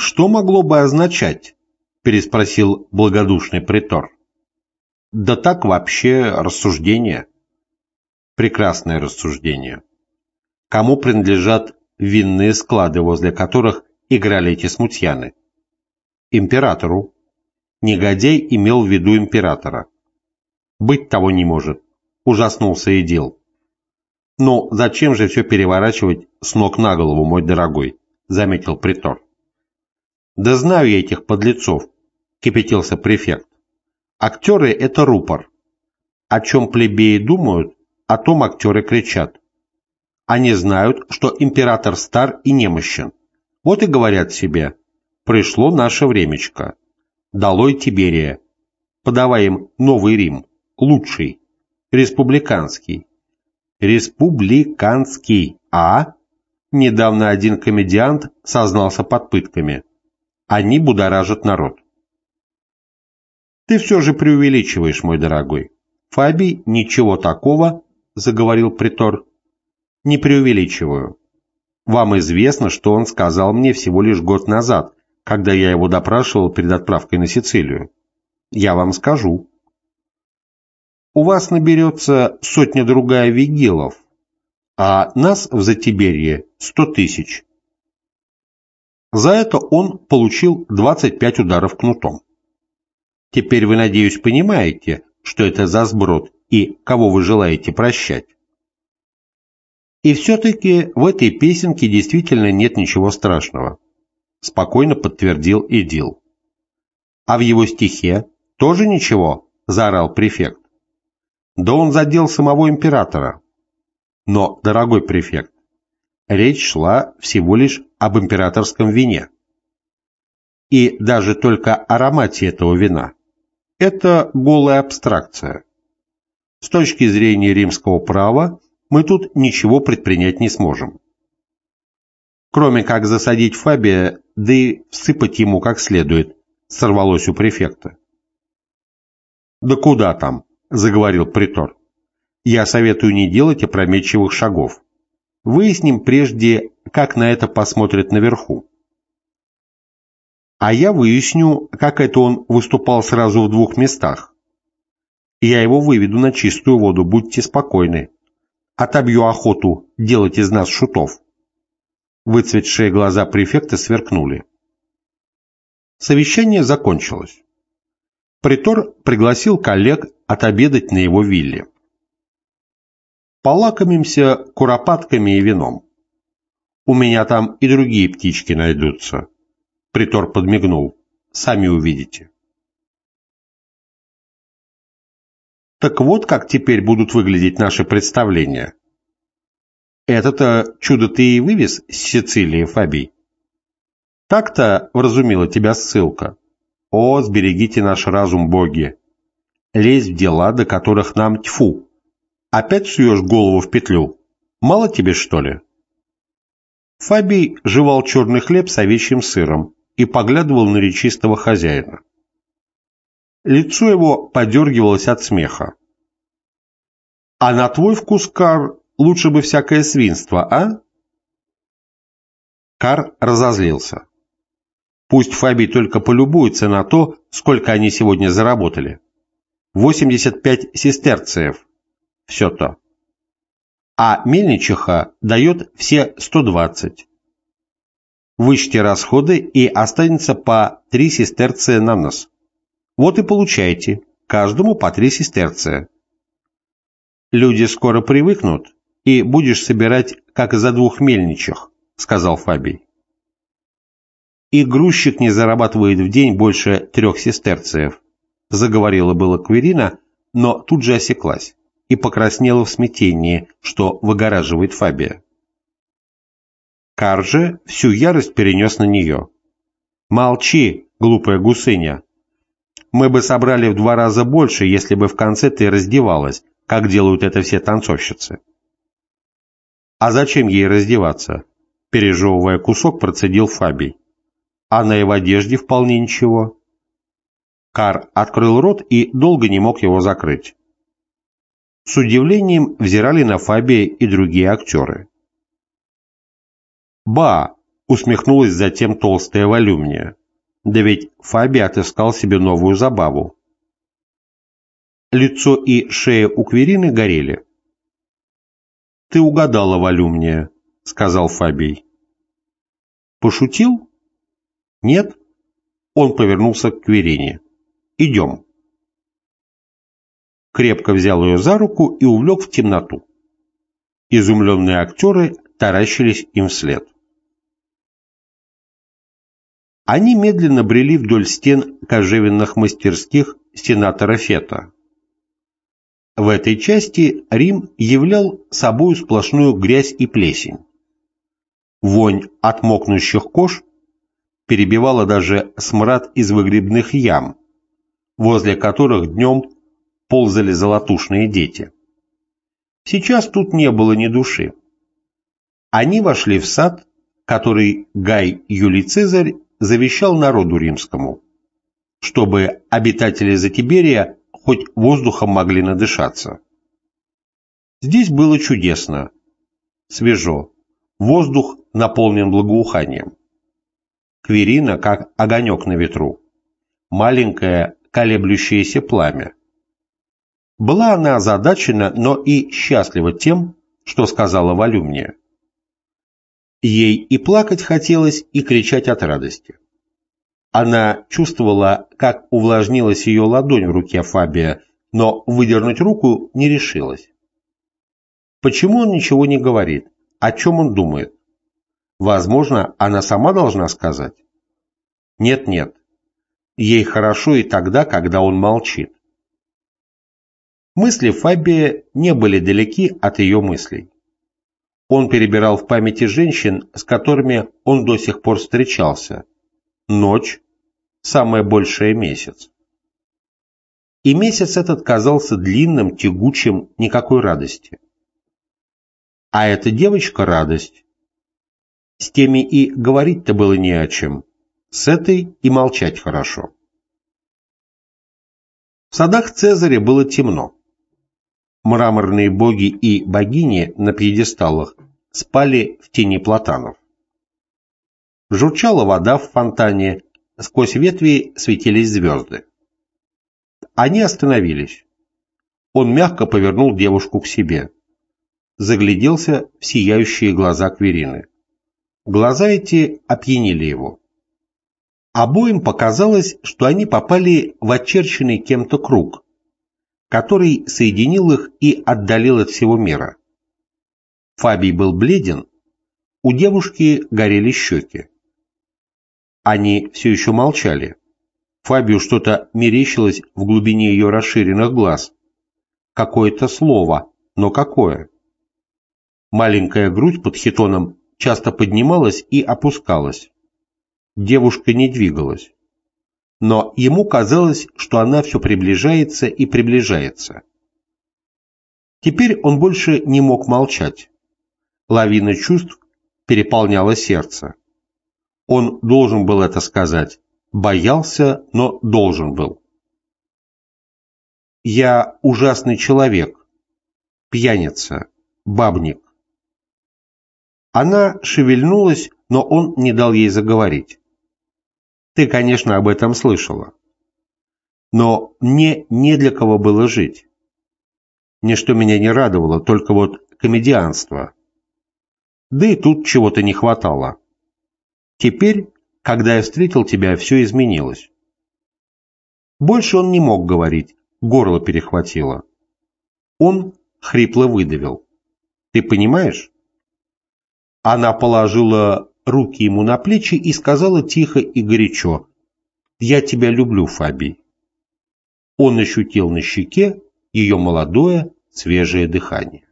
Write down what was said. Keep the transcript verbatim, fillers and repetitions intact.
«Что могло бы означать?» – переспросил благодушный претор. «Да так вообще рассуждение». Прекрасное рассуждение. Кому принадлежат винные склады, возле которых играли эти смутьяны? Императору. Негодяй имел в виду императора. Быть того не может. Ужаснулся Эдил. «Но зачем же все переворачивать с ног на голову, мой дорогой?» — заметил претор. «Да знаю я этих подлецов», — кипятился префект. «Актеры — это рупор. О чем плебеи думают, о том актеры кричат. Они знают, что император стар и немощен. Вот и говорят себе: пришло наше времечко. Долой Тиберия. Подавай им новый Рим, лучший, республиканский». «Республиканский, а?» Недавно один комедиант сознался под пытками. Они будоражат народ. «Ты все же преувеличиваешь, мой дорогой. Фабий ничего такого, — заговорил претор, — не преувеличиваю. Вам известно, что он сказал мне всего лишь год назад, когда я его допрашивал перед отправкой на Сицилию. Я вам скажу. У вас наберется сотня-другая вигилов, а нас в Затиберье сто тысяч. За это он получил двадцать пять ударов кнутом. Теперь вы, надеюсь, понимаете, что это за сброд и кого вы желаете прощать. И все-таки в этой песенке действительно нет ничего страшного, спокойно подтвердил Эдил. А в его стихе тоже ничего, заорал префект. Да он задел самого императора. Но, дорогой префект, речь шла всего лишь об императорском вине. И даже только аромате этого вина. Это голая абстракция. С точки зрения римского права мы тут ничего предпринять не сможем. Кроме как засадить Фабия, да и всыпать ему как следует, сорвалось у префекта. «Да куда там?» — заговорил претор. «Я советую не делать опрометчивых шагов. Выясним прежде, как на это посмотрят наверху. А я выясню, как это он выступал сразу в двух местах. Я его выведу на чистую воду, будьте спокойны. Отобью охоту делать из нас шутов». Выцветшие глаза префекта сверкнули. Совещание закончилось. Претор пригласил коллег отобедать на его вилле. «Полакомимся куропатками и вином. У меня там и другие птички найдутся». Претор подмигнул. «Сами увидите». Так вот, как теперь будут выглядеть наши представления. Это-то чудо ты и вывез с Сицилии, Фабий. Так-то вразумила тебя ссылка. О, сберегите наш разум, боги! Лезь в дела, до которых нам тьфу. Опять суешь голову в петлю? Мало тебе, что ли? Фабий жевал черный хлеб с овечьим сыром и поглядывал на речистого хозяина. Лицо его подергивалось от смеха. «А на твой вкус, Кар, лучше бы всякое свинство, а?» Кар разозлился. Пусть Фабий только полюбуется на то, сколько они сегодня заработали. восемьдесят пять сестерциев. Все-то. А мельничиха дает все сто двадцать. Вычти расходы, и останется по три сестерция на нос. Вот и получайте, каждому по три сестерция. Люди скоро привыкнут, и будешь собирать, как за двух мельничих, сказал Фабий. И грузчик не зарабатывает в день больше трех сестерциев, заговорила было Кверина, но тут же осеклась и покраснела в смятении, что выгораживает Фабия. Кар же всю ярость перенес на нее. «Молчи, глупая гусыня! Мы бы собрали в два раза больше, если бы в конце ты раздевалась, как делают это все танцовщицы». «А зачем ей раздеваться?» – пережевывая кусок, процедил Фабий. «Она и в одежде вполне ничего». Кар открыл рот и долго не мог его закрыть. С удивлением взирали на Фабия и другие актеры. «Ба! Усмехнулась затем толстая Волюмния. Да ведь Фабий отыскал себе новую забаву. Лицо и шея у Кверины горели. «Ты угадала, Волюмния», — сказал Фабий. «Пошутил?» «Нет?» Он повернулся к Кверине. «Идем». Крепко взял ее за руку и увлек в темноту. Изумленные актеры таращились им вслед. Они медленно брели вдоль стен кожевенных мастерских сенатора Фета. В этой части Рим являл собою сплошную грязь и плесень. Вонь от мокнущих кож перебивала даже смрад из выгребных ям, возле которых днем ползали золотушные дети. Сейчас тут не было ни души. Они вошли в сад, который Гай Юлий Цезарь завещал народу римскому, чтобы обитатели Затиберия хоть воздухом могли надышаться. Здесь было чудесно, свежо, воздух наполнен благоуханием. Кверина, как огонек на ветру, маленькое колеблющееся пламя. Была она озадачена, но и счастлива тем, что сказала Волюмния. Ей и плакать хотелось, и кричать от радости. Она чувствовала, как увлажнилась ее ладонь в руке Фабия, но выдернуть руку не решилась. Почему он ничего не говорит? О чем он думает? Возможно, она сама должна сказать? Нет-нет, ей хорошо и тогда, когда он молчит. Мысли Фабия не были далеки от ее мыслей. Он перебирал в памяти женщин, с которыми он до сих пор встречался. Ночь, самое большее месяц. И месяц этот казался длинным, тягучим, никакой радости. А эта девочка — радость. С теми и говорить-то было не о чем. С этой и молчать хорошо. В садах Цезаря было темно. Мраморные боги и богини на пьедесталах спали в тени платанов. Журчала вода в фонтане, сквозь ветви светились звезды. Они остановились. Он мягко повернул девушку к себе. Загляделся в сияющие глаза Кверины. Глаза эти опьянили его. Обоим показалось, что они попали в очерченный кем-то круг, который соединил их и отдалил от всего мира. Фабий был бледен, у девушки горели щеки. Они все еще молчали. Фабию что-то мерещилось в глубине ее расширенных глаз. Какое-то слово, но какое? Маленькая грудь под хитоном часто поднималась и опускалась. Девушка не двигалась. Но ему казалось, что она все приближается и приближается. Теперь он больше не мог молчать. Лавина чувств переполняла сердце. Он должен был это сказать. Боялся, но должен был. «Я ужасный человек, пьяница, бабник». Она шевельнулась, но он не дал ей заговорить. «Ты, конечно, об этом слышала. Но мне не для кого было жить. Ничто меня не радовало, только вот комедианство. Да и тут чего-то не хватало. Теперь, когда я встретил тебя, все изменилось». Больше он не мог говорить, горло перехватило. Он хрипло выдавил. «Ты понимаешь?» Она положила руки ему на плечи и сказала тихо и горячо: «Я тебя люблю, Фабий». Он ощутил на щеке ее молодое, свежее дыхание.